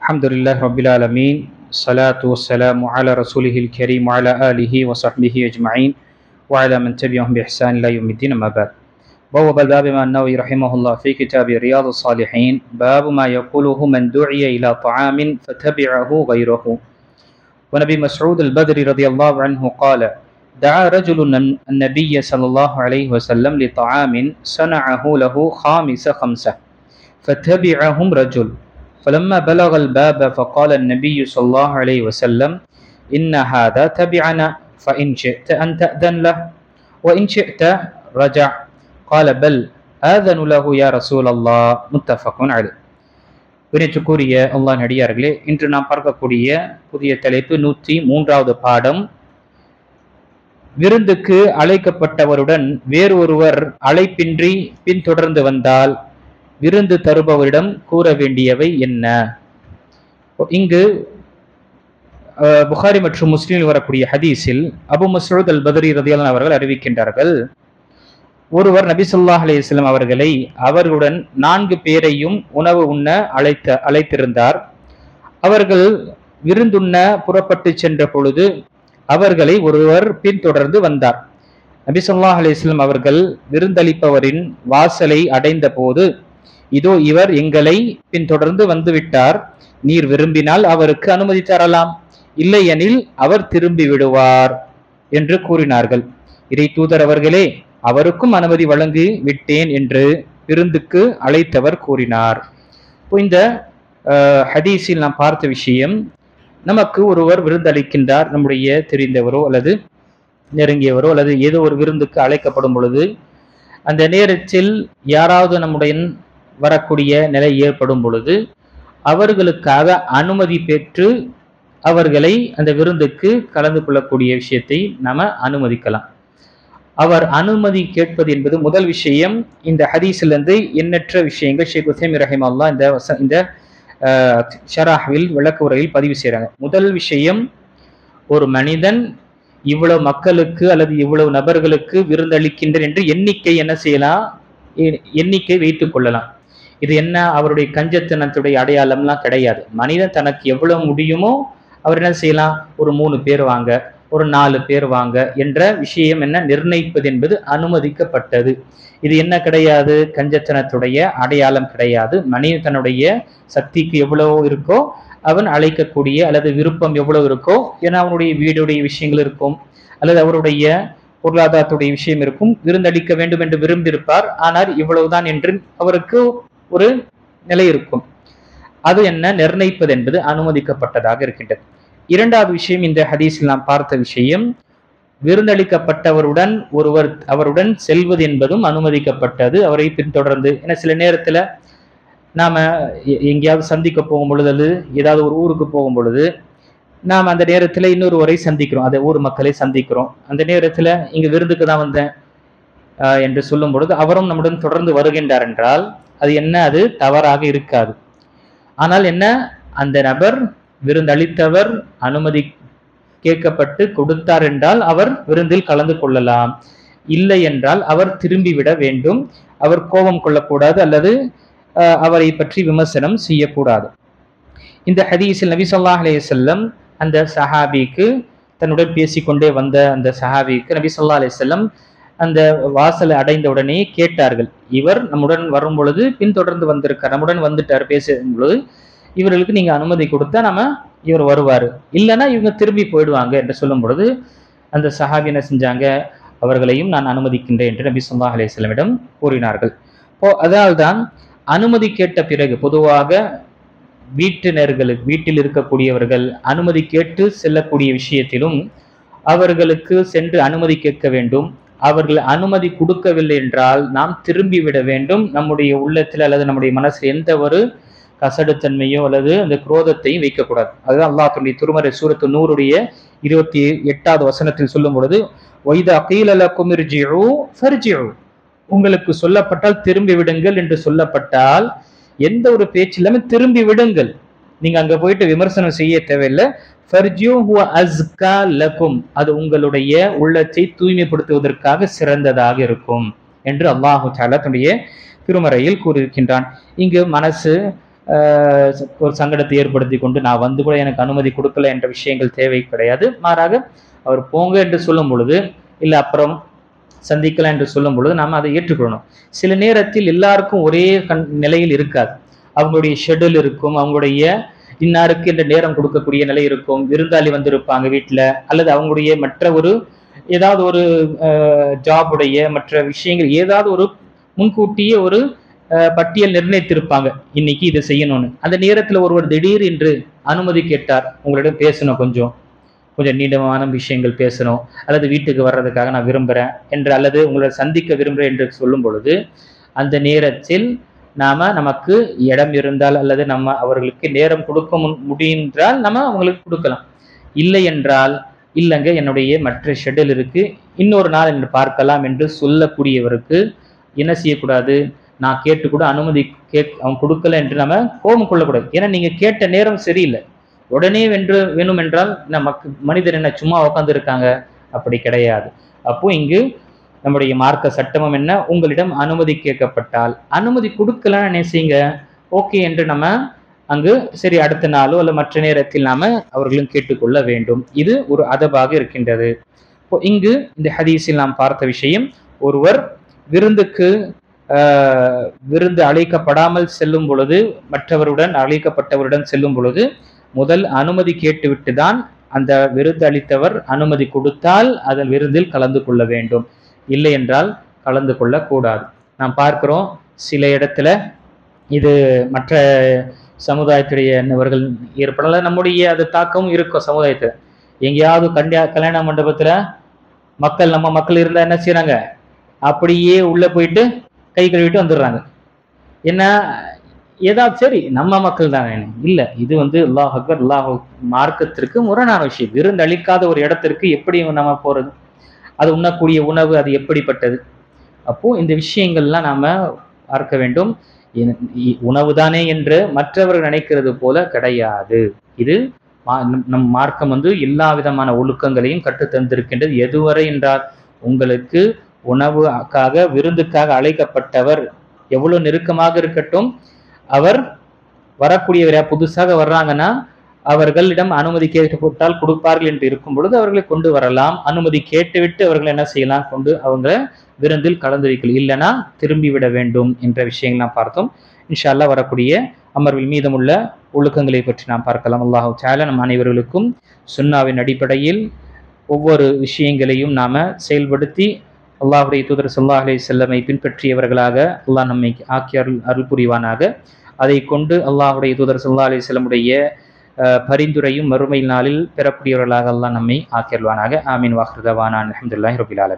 الحمد لله رب العالمين الصلاة والسلام على رسوله الكريم وعلى آله وصحبه أجمعين وعلى من تبعهم بإحسان إلى يوم الدين أما بعد. بوب الباب ما النووي رحمه الله في كتاب رياض الصالحين باب ما يقوله من دعي إلى طعام فتبعه غيره. ونبي مسعود البدري رضي الله عنه قال: دعا رجل النبي صلى الله عليه وسلم لطعام صنعه له خامس خمسة فتبعهم رجل فلما بلغ الباب فقال النبي صلى الله عليه وسلم: إن هذا تبعنا فإن شئت أن تأذن له وإن شئت رجع. قال: بل آذن له يا رسول الله. متفق عليه. வினைச்சுக்குரிய அல்லாஹ் நடிகார்களே, இன்று நாம் பார்க்கக்கூடிய புதிய தலைப்பு 103வது பாடம். விருந்துக்கு அழைக்கப்பட்டவருடன் வேறு ஒருவர் அழைப்பின்றி பின்தொடர்ந்து வந்தால் விருந்து தருபவரிடம் கூற வேண்டியவை என்ன? இங்கு புகாரி மற்றும் முஸ்லிமில் வரக்கூடிய ஹதீஸில் அபு மஸ்ஊத் அல் பத்ரி ரலியல்லாஹு அவர்கள் அறிவிக்கின்றார்கள், ஒருவர் நபி ஸல்லல்லாஹு அலைஹி வஸல்லம் அவர்களை அவர்களுடன் 4 பேரையும் உணவு உண்ண அழைத்திருந்தார். அவர்கள் விருந்துண்ண புறப்பட்டு சென்ற பொழுது அவர்களை ஒருவர் பின்தொடர்ந்து வந்தார். நபி ஸல்லல்லாஹு அலைஹி வஸல்லம் அவர்கள் விருந்தளிப்பவரின் வாசலை அடைந்த போது, இதோ இவர் எங்களை பின்தொடர்ந்து வந்துவிட்டார், நீர் விரும்பினால் அவருக்கு அனுமதி தரலாம், இல்லையெனில் அவர் திரும்பி விடுவார் என்று கூறினார்கள். இறை தூதர் அவர்களே, அவருக்கும் அனுமதி வழங்கி விட்டேன் என்று விருந்துக்கு அழைத்தவர் கூறினார். இந்த ஹதீஸில் நாம் பார்த்த விஷயம், நமக்கு ஒருவர் விருந்தளிக்கின்றார், நம்முடைய தெரிந்தவரோ அல்லது நெருங்கியவரோ அல்லது ஏதோ ஒரு விருந்துக்கு அழைக்கப்படும் பொழுது அந்த நேரத்தில் யாராவது நம்முடைய வரக்கூடிய நிலை ஏற்படும் பொழுது அவர்களுக்காக அனுமதி பெற்று அவர்களை அந்த விருந்துக்கு கலந்து கொள்ளக்கூடிய விஷயத்தை நாம அனுமதிக்கலாம். அவர் அனுமதி கேட்பது என்பது முதல் விஷயம். இந்த ஹதீஸிலிருந்து எண்ணற்ற விஷயங்கள் ஷேக் உசைமீன் ரஹிமஹுல்லாஹ் இந்த ஷராஹ்வில் விளக்க உரையில் பதிவு செய்கிறாங்க. முதல் விஷயம், ஒரு மனிதன் இவ்வளவு மக்களுக்கு அல்லது இவ்வளவு நபர்களுக்கு விருந்தளிக்கின்ற என்று எண்ணிக்கை என்ன செய்யலாம், எண்ணிக்கை வைத்துக் கொள்ளலாம். இது என்ன அவருடைய கஞ்சத்தனத்துடைய அடையாளம்லாம் கிடையாது. மனிதன் தனக்கு எவ்வளவு முடியுமோ அவர் என்ன செய்யலாம், ஒரு 3 பேர் வாங்க, ஒரு 4 பேர் வாங்க என்ற விஷயம் என்ன நிர்ணயிப்பது என்பது அனுமதிக்கப்பட்டது. இது என்ன கிடையாது, கஞ்சத்தனத்துடைய அடையாளம் கிடையாது. மனிதன் தன்னுடைய சக்திக்கு எவ்வளவோ இருக்கோ அவன் அழைக்கக்கூடிய அல்லது விருப்பம் எவ்வளவு இருக்கோ, ஏன்னா அவனுடைய வீடுடைய விஷயங்கள் இருக்கும் அல்லது அவருடைய பொருளாதாரத்துடைய விஷயம் இருக்கும், விருந்தளிக்க வேண்டும் என்று விரும்பியிருப்பார், ஆனால் இவ்வளவுதான் என்று அவருக்கு ஒரு நிலை இருக்கும். அது என்ன நிர்ணயிப்பது என்பது அனுமதிக்கப்பட்டதாக இருக்கின்றது. இரண்டாவது விஷயம், இந்த ஹதீஸில் நாம் பார்த்த விஷயம், விருந்தளிக்கப்பட்டவருடன் ஒருவர் அவருடன் செல்வது என்பதும் அனுமதிக்கப்பட்டது, அவரை பின்தொடர்ந்து. ஏன்னா சில நேரத்துல நாம எங்கேயாவது சந்திக்க போகும் பொழுது அல்லது ஏதாவது ஒரு ஊருக்கு போகும் பொழுது நாம் அந்த நேரத்துல இன்னொருவரை சந்திக்கிறோம், அந்த ஊர் மக்களை சந்திக்கிறோம். அந்த நேரத்துல இங்க விருந்துக்கு தான் வந்தேன் என்று சொல்லும் பொழுது அவரும் நம்முடன் தொடர்ந்து வருகின்றார் என்றால் அது என்ன, அது தவறாக இருக்காது. ஆனால் என்ன, அந்த நபர் விருந்தளித்தவர் அனுமதி கேட்கப்பட்டு கொடுத்தார் என்றால் அவர் விருந்தில் கலந்து கொள்ளலாம், இல்லை என்றால் அவர் திரும்பி விட வேண்டும். அவர் கோபம் கொள்ளக்கூடாது அல்லது அவரை பற்றி விமர்சனம் செய்யக்கூடாது. இந்த ஹதீஸில் நபி ஸல்லல்லாஹு அலைஹி வஸல்லம் அந்த சஹாபிக்கு, தன்னுடன் பேசிக்கொண்டே வந்த அந்த சஹாபிக்கு நபி ஸல்லல்லாஹு அலைஹி வஸல்லம் அந்த வாசலை அடைந்த உடனே கேட்டார்கள், இவர் நம்முடன் வரும் பொழுது பின்தொடர்ந்து வந்திருக்கார், நம்முடன் வந்துட்டார் பேசும் பொழுது, இவர்களுக்கு நீங்க அனுமதி கொடுத்தா இவர் வருவாரு, இல்லைன்னா இவங்க திரும்பி போயிடுவாங்க என்று சொல்லும் பொழுது அந்த சஹாபி என்ன செஞ்சாங்க, அவர்களையும் நான் அனுமதிக்கின்றேன் என்று நபி ஸல்லல்லாஹு அலைஹி வஸல்லம் கூறினார்கள். அதனால்தான் அனுமதி கேட்ட பிறகு பொதுவாக வீட்டில் இருக்கக்கூடியவர்கள் அனுமதி கேட்டு செல்லக்கூடிய விஷயத்திலும் அவர்களுக்கு சென்று அனுமதி கேட்க வேண்டும். அவர்கள் அனுமதி கொடுக்கவில்லை என்றால் நாம் திரும்பி விட வேண்டும். நம்முடைய உள்ளத்தில் அல்லது நம்முடைய மனசில் எந்த ஒரு கசடுத்தன்மையோ அல்லது அந்த குரோதத்தையும் வைக்கக்கூடாது. அதுதான் அல்லாஹ் தன்னுடைய திருமறை சூரத்து நூறுடைய 28வது வசனத்தில் சொல்லும் பொழுது, வைதா கீல லகும் இர்ஜிஉ ஃபர்ஜிஉ, உங்களுக்கு சொல்லப்பட்டால் திரும்பி விடுங்கள் என்று சொல்லப்பட்டால் எந்த ஒரு பேச்சு இல்லாம திரும்பி விடுங்கள். நீங்க அங்க போயிட்டு விமர்சனம் செய்ய தேவையில்லை. ஃபர்ஜிஉ ஹுவ அஸ்கா லகும், அது உங்களுடைய உள்ளத்தை தூய்மைப்படுத்துவதற்காக சிறந்ததாக இருக்கும் என்று அல்லாஹு தஆலா தன்னுடைய திருமறையில் கூறியிருக்கின்றான். இங்கு மனசு ஒரு சங்கடத்தை ஏற்படுத்தி கொண்டு நான் வந்து கூட எனக்கு அனுமதி கொடுக்கல என்ற விஷயங்கள் தேவை கிடையாது. மாறாக அவர் போங்க என்று சொல்லும் பொழுது, இல்லை அப்புறம் சந்திக்கலாம் என்று சொல்லும் பொழுது நாம் அதை ஏற்றுக்கொள்ளணும். சில நேரத்தில் எல்லாருக்கும் ஒரே நிலையில் இருக்காது. அவங்களுடைய ஷெட்யூல் இருக்கும், அவங்களுடைய இன்னாருக்கு என்ற நேரம் கொடுக்கக்கூடிய நிலை இருக்கும், விருந்தாளி வந்திருப்பாங்க வீட்டில், அல்லது அவங்களுடைய மற்ற ஒரு ஏதாவது ஒரு ஜாபுடைய மற்ற விஷயங்கள் ஏதாவது ஒரு முன்கூட்டியே ஒரு பட்டியல் நிர்ணயித்திருப்பாங்க, இன்னைக்கு இதை செய்யணும்னு. அந்த நேரத்தில் ஒருவர் திடீர் என்று அனுமதி கேட்டார், உங்களிடம் பேசணும், கொஞ்சம் நீண்டமான விஷயங்கள் பேசணும், அல்லது வீட்டுக்கு வர்றதுக்காக நான் விரும்புகிறேன் என்று, அல்லது உங்களை சந்திக்க விரும்புகிறேன் என்று சொல்லும் பொழுது, அந்த நேரத்தில் நமக்கு இடம் இருந்தால் அல்லது நம்ம அவர்களுக்கு நேரம் கொடுக்க முடியுன்றால் நம்ம அவங்களுக்கு கொடுக்கலாம். இல்லை என்றால், இல்லைங்க என்னுடைய மற்ற ஷெட்யூல் இருக்கு, இன்னொரு நாள் என்று பார்க்கலாம் என்று சொல்லக்கூடியவருக்கு என்ன செய்யக்கூடாது, நான் கேட்டு கூட அனுமதி அவன் கொடுக்கல என்று நம்ம கோபம் கொள்ளக்கூடாது. ஏன்னா நீங்க கேட்ட நேரம் சரியில்லை, உடனே வேணும் என்றால் நமக்கு மனிதர் என்ன சும்மா உட்கார்ந்து இருக்காங்க, அப்படி கிடையாது. அப்போ இங்கு நம்முடைய மார்க்க சட்டமும் என்ன, உங்களிடம் அனுமதி கேட்கப்பட்டால் அனுமதி கொடுக்கலன்னு நினைச்சீங்க, ஓகே என்று நம்ம அங்கு சரி அடுத்த நாளோ அல்ல மற்ற நேரத்தில் நாம அவர்களும் கேட்டுக்கொள்ள வேண்டும். இது ஒரு அதபாக இருக்கின்றது. இப்போ இங்கு இந்த ஹதீஸில் நாம் பார்த்த விஷயம், ஒருவர் விருந்து அழைக்கப்படாமல் செல்லும் பொழுது, மற்றவருடன் அழைக்கப்பட்டவருடன் செல்லும் பொழுது முதல் அனுமதி கேட்டுவிட்டு தான் அந்த விருந்து அளித்தவர் அனுமதி கொடுத்தால் அதன் விருந்தில் கலந்து கொள்ள வேண்டும், இல்லை என்றால் கலந்து கொள்ளக்கூடாது. நாம் பார்க்கிறோம் சில இடத்துல இது மற்ற சமுதாயத்துடையவர்கள் ஏற்படல, நம்முடைய அது தாக்கமும் இருக்கும் சமுதாயத்துல. எங்கேயாவது கல்யாண மண்டபத்துல நம்ம மக்கள் இருந்தா என்ன செய்யறாங்க, அப்படியே உள்ள போயிட்டு கை கழுவிட்டு வந்துடுறாங்க. என்ன ஏதாவது சரி நம்ம மக்கள் தானே, இல்லை இது அல்லாஹ் அக்பர், அல்லாஹ் மார்க்கத்திற்கு முரணான விஷயம். விருந்து அளிக்காத ஒரு இடத்திற்கு எப்படி நம்ம போறது, அது உண்ணக்கூடிய உணவு அது எப்படிப்பட்டது. அப்போ இந்த விஷயங்கள்லாம் நாம பார்க்க வேண்டும். உணவு தானே என்று மற்றவர்கள் நினைக்கிறது போல கிடையாது. இது நம் மார்க்கம் எல்லா விதமான ஒழுக்கங்களையும் கற்றுத்தந்திருக்கின்றது. எதுவரை என்றால், உங்களுக்கு உணவுக்காக விருந்துக்காக அழைக்கப்பட்டவர் எவ்வளவு நெருக்கமாக இருக்கட்டும், அவர் வரக்கூடியவரா புதுசாக வர்றாங்கன்னா அவர்களிடம் அனுமதி கேட்கப்பட்டால் கொடுப்பார்கள் என்று இருக்கும் பொழுது அவர்களை கொண்டு வரலாம். அனுமதி கேட்டுவிட்டு அவர்கள் என்ன செய்யலாம், கொண்டு அவங்க விருந்தில் கலந்து வைக்கலாம். இல்லைன்னா திரும்பி விட வேண்டும் என்ற விஷயங்கள்லாம் பார்த்தோம். இன்ஷா அல்லாஹ் வரக்கூடிய அமர்வில் மீதமுள்ள ஒழுக்கங்களை பற்றி நாம் பார்க்கலாம். அல்லாஹ் தஆலா நம் அனைவர்களுக்கும் சுன்னாவின் அடிப்படையில் ஒவ்வொரு விஷயங்களையும் நாம செயல்படுத்தி அல்லாஹ்வுடைய தூதர் ஸல்லல்லாஹு அலைஹி வஸல்லமை பின்பற்றியவர்களாக அல்லாஹ் நம்மை ஆக்கி அருள் புரிவானாக. அதை கொண்டு அல்லாஹ்வுடைய தூதர் ஸல்லல்லாஹு அலைஹி வஸல்லமுடைய பரிந்துரையும் மறுமை நாளில் பெறக்கூடியவர்களாக அல்லாஹ் நம்மை ஆக்கியல்வானாக. ஆமீன். வாஹிரு தவானா அல்ஹம்துலில்லாஹி ரப்பில் ஆலமீன்.